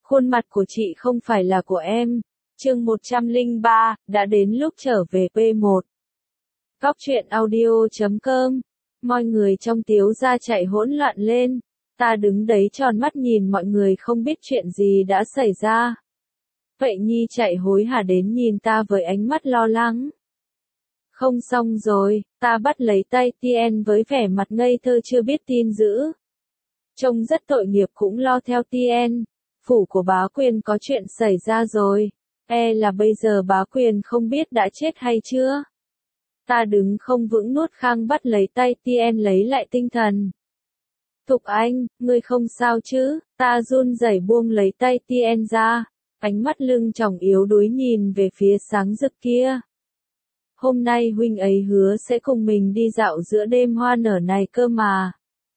Khuôn mặt của chị không phải là của em. Chương 103, đã đến lúc trở về P1. Góc truyện audio.com. Mọi người trong Tiếu gia chạy hỗn loạn lên. Ta đứng đấy tròn mắt nhìn mọi người không biết chuyện gì đã xảy ra. Vậy Nhi chạy hối hả đến nhìn ta với ánh mắt lo lắng. Không xong rồi, ta bắt lấy tay Tien với vẻ mặt ngây thơ chưa biết tin dữ. Trông rất tội nghiệp cũng lo theo Tien. Phủ của bá quyền có chuyện xảy ra rồi. Là bây giờ bá quyền không biết đã chết hay chưa. Ta đứng không vững nuốt khang bắt lấy tay Tien lấy lại tinh thần. Thục Anh, ngươi không sao chứ? Ta run rẩy buông lấy tay Tien ra. Ánh mắt lưng tròng yếu đuối nhìn về phía sáng rực kia. Hôm nay huynh ấy hứa sẽ cùng mình đi dạo giữa đêm hoa nở này cơ mà.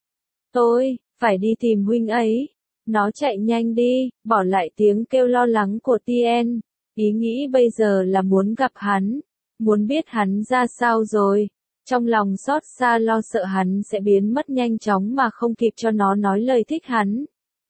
Tôi, phải đi tìm huynh ấy. Nó chạy nhanh đi, bỏ lại tiếng kêu lo lắng của Tien. Ý nghĩ bây giờ là muốn gặp hắn. Muốn biết hắn ra sao rồi. Trong lòng xót xa lo sợ hắn sẽ biến mất nhanh chóng mà không kịp cho nó nói lời thích hắn.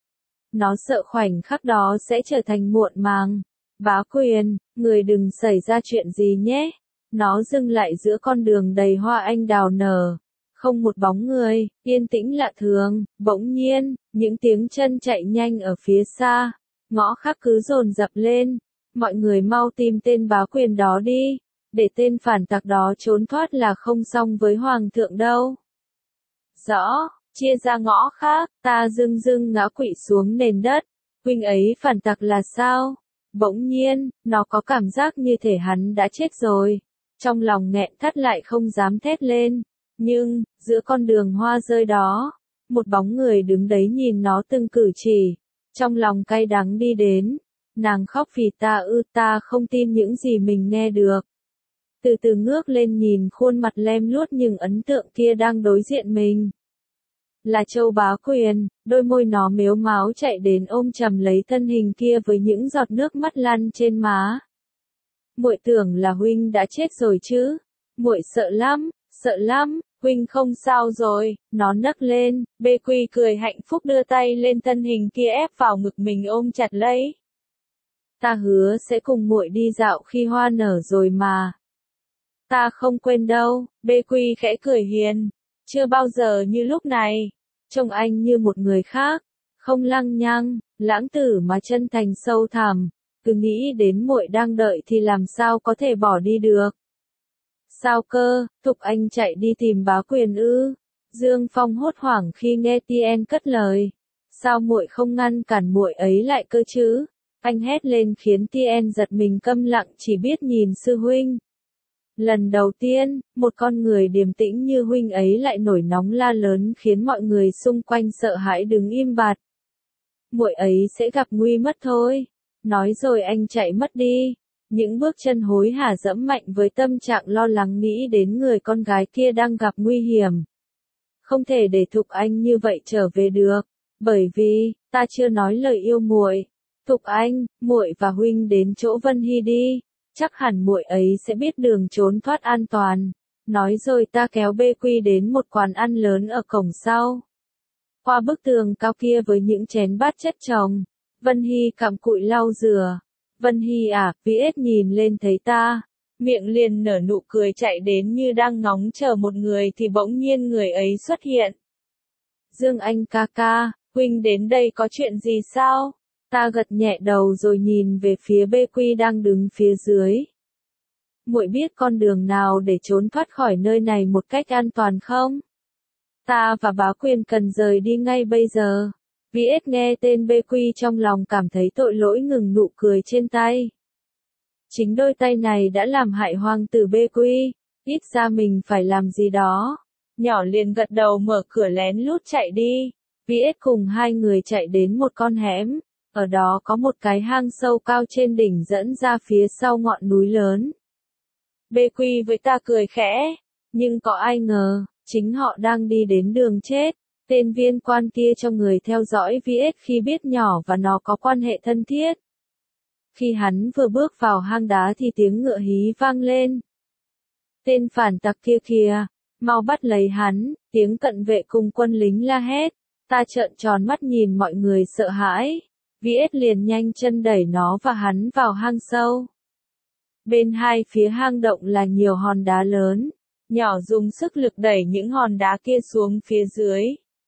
Nó sợ khoảnh khắc đó sẽ trở thành muộn màng. Bá quyền, người đừng xảy ra chuyện gì nhé. Nó dừng lại giữa con đường đầy hoa anh đào nở. Không một bóng người, yên tĩnh lạ thường. Bỗng nhiên, những tiếng chân chạy nhanh ở phía xa. Ngõ khác cứ dồn dập lên. Mọi người mau tìm tên bá quyền đó đi. Để tên phản tặc đó trốn thoát là không xong với hoàng thượng đâu. Rõ, chia ra ngõ khác, ta dưng ngã quỵ xuống nền đất. Huynh ấy phản tặc là sao? Bỗng nhiên, nó có cảm giác như thể hắn đã chết rồi. Trong lòng nghẹn thắt lại không dám thét lên. Nhưng, giữa con đường hoa rơi đó, một bóng người đứng đấy nhìn nó từng cử chỉ. Trong lòng cay đắng đi đến. Nàng khóc vì ta không tin những gì mình nghe được. Từ từ ngước lên nhìn khuôn mặt lem luốt nhưng ấn tượng kia đang đối diện mình. Là Châu Bá Quyền, đôi môi nó mếu máo chạy đến ôm chầm lấy thân hình kia với những giọt nước mắt lăn trên má. Muội tưởng là huynh đã chết rồi chứ? Muội sợ lắm, huynh không sao rồi, nó nấc lên, Bê Quy cười hạnh phúc đưa tay lên thân hình kia ép vào ngực mình ôm chặt lấy. Ta hứa sẽ cùng muội đi dạo khi hoa nở rồi mà. Ta không quên đâu, Bê Quy khẽ cười hiền, chưa bao giờ như lúc này, trông anh như một người khác, không lăng nhăng, lãng tử mà chân thành sâu thẳm, cứ nghĩ đến muội đang đợi thì làm sao có thể bỏ đi được. Sao cơ, Thục Anh chạy đi tìm bá quyền ư? Dương Phong hốt hoảng khi nghe Tien cất lời. Sao muội không ngăn cản muội ấy lại cơ chứ? Anh hét lên khiến Tien giật mình câm lặng chỉ biết nhìn sư huynh. Lần đầu tiên, một con người điềm tĩnh như huynh ấy lại nổi nóng la lớn khiến mọi người xung quanh sợ hãi đứng im bặt. Muội ấy sẽ gặp nguy mất thôi. Nói rồi anh chạy mất đi. Những bước chân hối hả dẫm mạnh với tâm trạng lo lắng nghĩ đến người con gái kia đang gặp nguy hiểm. Không thể để Thục Anh như vậy trở về được, bởi vì ta chưa nói lời yêu muội. Thục Anh, muội và huynh đến chỗ Vân Hy đi, chắc hẳn muội ấy sẽ biết đường trốn thoát an toàn. Nói rồi ta kéo Bê Quy đến một quán ăn lớn ở cổng sau. Qua bức tường cao kia với những chén bát chất chồng, Vân Hy cặm cụi lau rửa. Vân Hy à, VS nhìn lên thấy ta, miệng liền nở nụ cười chạy đến như đang ngóng chờ một người thì bỗng nhiên người ấy xuất hiện. Dương Anh ca ca, huynh đến đây có chuyện gì sao? Ta gật nhẹ đầu rồi nhìn về phía Bê Quy đang đứng phía dưới. Muội biết con đường nào để trốn thoát khỏi nơi này một cách an toàn không? Ta và bá quyền cần rời đi ngay bây giờ. VS nghe tên Bê Quy trong lòng cảm thấy tội lỗi ngừng nụ cười trên tay. Chính đôi tay này đã làm hại hoàng tử Bê Quy, ít ra mình phải làm gì đó. Nhỏ liền gật đầu mở cửa lén lút chạy đi. VS cùng hai người chạy đến một con hẻm, ở đó có một cái hang sâu cao trên đỉnh dẫn ra phía sau ngọn núi lớn. Bê Quy với ta cười khẽ, nhưng có ai ngờ, chính họ đang đi đến đường chết. Tên viên quan kia cho người theo dõi VS khi biết nhỏ và nó có quan hệ thân thiết. Khi hắn vừa bước vào hang đá thì tiếng ngựa hí vang lên. Tên phản tặc kia kìa, mau bắt lấy hắn, tiếng cận vệ cùng quân lính la hét. Ta trợn tròn mắt nhìn mọi người sợ hãi. VS liền nhanh chân đẩy nó và hắn vào hang sâu. Bên hai phía hang động là nhiều hòn đá lớn, nhỏ dùng sức lực đẩy những hòn đá kia xuống phía dưới.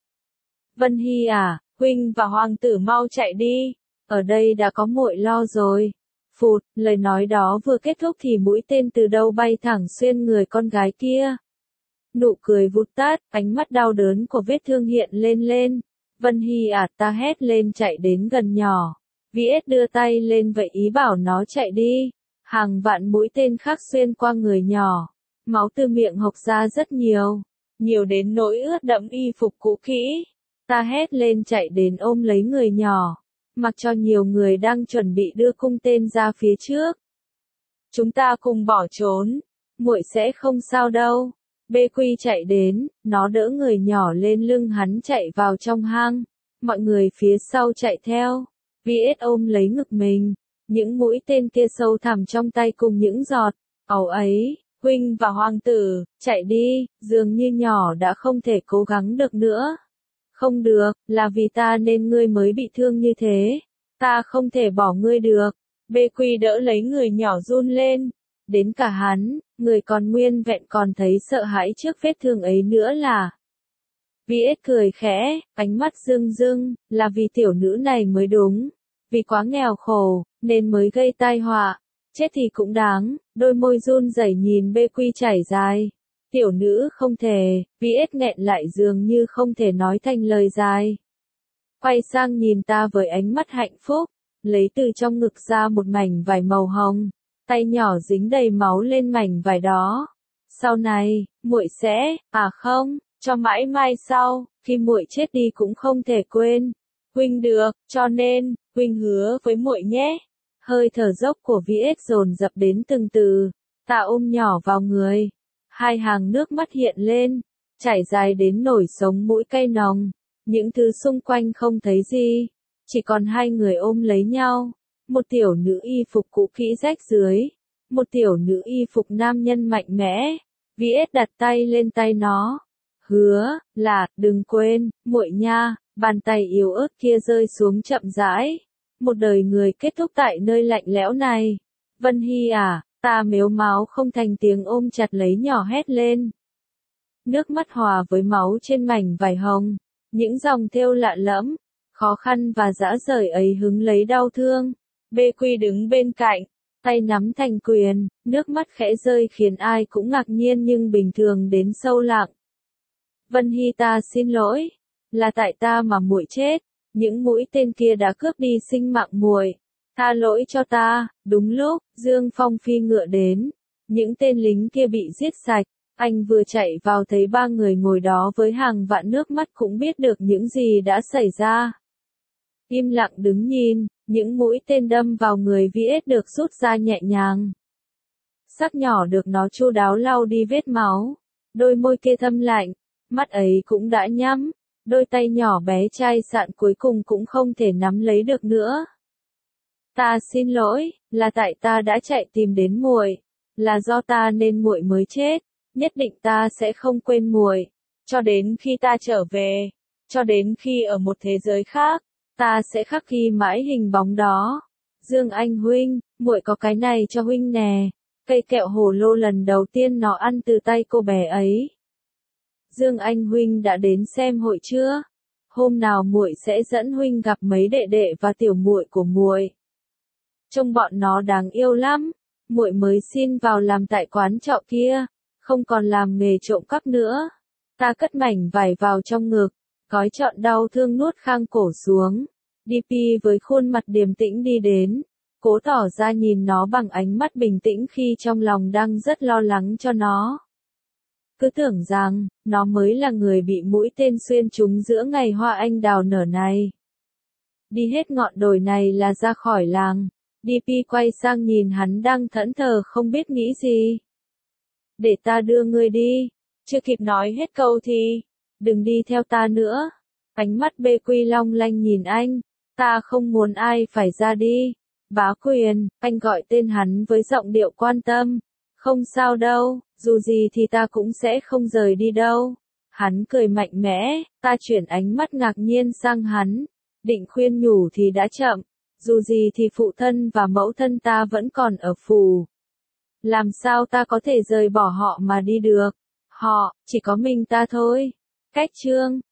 Vân Hy à, huynh và hoàng tử mau chạy đi, ở đây đã có muội lo rồi. Phụt, lời nói đó vừa kết thúc thì mũi tên từ đâu bay thẳng xuyên người con gái kia. Nụ cười vụt tắt, ánh mắt đau đớn của vết thương hiện lên. Vân Hy à, ta hét lên chạy đến gần nhỏ. VS đưa tay lên vậy ý bảo nó chạy đi. Hàng vạn mũi tên khác xuyên qua người nhỏ. Máu từ miệng hộc ra rất nhiều. Nhiều đến nỗi ướt đẫm y phục cũ kỹ. Ta hét lên chạy đến ôm lấy người nhỏ. Mặc cho nhiều người đang chuẩn bị đưa cung tên ra phía trước. Chúng ta cùng bỏ trốn. Muội sẽ không sao đâu. BQ chạy đến, nó đỡ người nhỏ lên lưng hắn chạy vào trong hang. Mọi người phía sau chạy theo. VS ôm lấy ngực mình. Những mũi tên kia sâu thẳm trong tay cùng những giọt. Ẩu ấy, huynh và hoàng tử, chạy đi, dường như nhỏ đã không thể cố gắng được nữa. Không được, là vì ta nên ngươi mới bị thương như thế. Ta không thể bỏ ngươi được. BQ đỡ lấy người nhỏ run lên. Đến cả hắn, người còn nguyên vẹn còn thấy sợ hãi trước vết thương ấy nữa là. VS cười khẽ, ánh mắt rưng rưng, là vì tiểu nữ này mới đúng. Vì quá nghèo khổ, nên mới gây tai họa. Chết thì cũng đáng, đôi môi run rẩy nhìn BQ chảy dài. Tiểu nữ không thể, VS nghẹn lại dường như không thể nói thành lời dài. Quay sang nhìn ta với ánh mắt hạnh phúc, lấy từ trong ngực ra một mảnh vải màu hồng, tay nhỏ dính đầy máu lên mảnh vải đó. Sau này, muội sẽ, không, cho mãi mai sau, khi muội chết đi cũng không thể quên. Huynh được, cho nên, huynh hứa với muội nhé. Hơi thở dốc của VS dồn dập đến từng từ, ta ôm nhỏ vào người. Hai hàng nước mắt hiện lên, chảy dài đến nổi sống mũi cay nồng. Những thứ xung quanh không thấy gì, chỉ còn hai người ôm lấy nhau. Một tiểu nữ y phục cũ kỹ rách dưới, một tiểu nữ y phục nam nhân mạnh mẽ. VS đặt tay lên tay nó. Hứa, là, đừng quên, muội nha. Bàn tay yếu ớt kia rơi xuống chậm rãi. Một đời người kết thúc tại nơi lạnh lẽo này. Vân Hy à, ta mếu máo không thành tiếng ôm chặt lấy nhỏ hét lên. Nước mắt hòa với máu trên mảnh vải hồng. Những dòng thêu lạ lẫm, khó khăn và dã rời ấy hứng lấy đau thương. BQ đứng bên cạnh, tay nắm thành quyền, nước mắt khẽ rơi khiến ai cũng ngạc nhiên nhưng bình thường đến sâu lặng. Vân Hy ta xin lỗi, là tại ta mà muội chết, những mũi tên kia đã cướp đi sinh mạng muội. Tha lỗi cho ta. Đúng lúc, Dương Phong phi ngựa đến, những tên lính kia bị giết sạch. Anh vừa chạy vào thấy ba người ngồi đó với hàng vạn nước mắt cũng biết được những gì đã xảy ra. Im lặng đứng nhìn, những mũi tên đâm vào người VS được rút ra nhẹ nhàng. Sắc nhỏ được nó chu đáo lau đi vết máu. Đôi môi kia thâm lạnh, mắt ấy cũng đã nhắm. Đôi tay nhỏ bé chai sạn cuối cùng cũng không thể nắm lấy được nữa. Ta xin lỗi, là tại ta đã chạy tìm đến muội, là do ta nên muội mới chết. Nhất định ta sẽ không quên muội, cho đến khi ta trở về, cho đến khi ở một thế giới khác, ta sẽ khắc ghi mãi hình bóng đó. Dương Anh huynh, muội có cái này cho huynh nè. Cây kẹo hồ lô lần đầu tiên nó ăn từ tay cô bé ấy. Dương Anh huynh đã đến xem hội chưa? Hôm nào muội sẽ dẫn huynh gặp mấy đệ đệ và tiểu muội của muội. Trông bọn nó đáng yêu lắm. Muội mới xin vào làm tại quán trọ kia, không còn làm nghề trộm cắp nữa. Ta cất mảnh vải vào trong ngực, gói trọn đau thương nuốt khang cổ xuống. DP với khuôn mặt điềm tĩnh đi đến, cố tỏ ra nhìn nó bằng ánh mắt bình tĩnh khi trong lòng đang rất lo lắng cho nó. Cứ tưởng rằng, nó mới là người bị mũi tên xuyên trúng giữa ngày hoa anh đào nở này. Đi hết ngọn đồi này là ra khỏi làng. DP quay sang nhìn hắn đang thẫn thờ không biết nghĩ gì. Để ta đưa ngươi đi. Chưa kịp nói hết câu thì, đừng đi theo ta nữa. Ánh mắt BQ long lanh nhìn anh. Ta không muốn ai phải ra đi. Bá Quyền, anh gọi tên hắn với giọng điệu quan tâm. Không sao đâu, dù gì thì ta cũng sẽ không rời đi đâu. Hắn cười mạnh mẽ, ta chuyển ánh mắt ngạc nhiên sang hắn. Định khuyên nhủ thì đã chậm, dù gì thì phụ thân và mẫu thân ta vẫn còn ở phủ. Làm sao ta có thể rời bỏ họ mà đi được? Họ, chỉ có mình ta thôi. Cách chương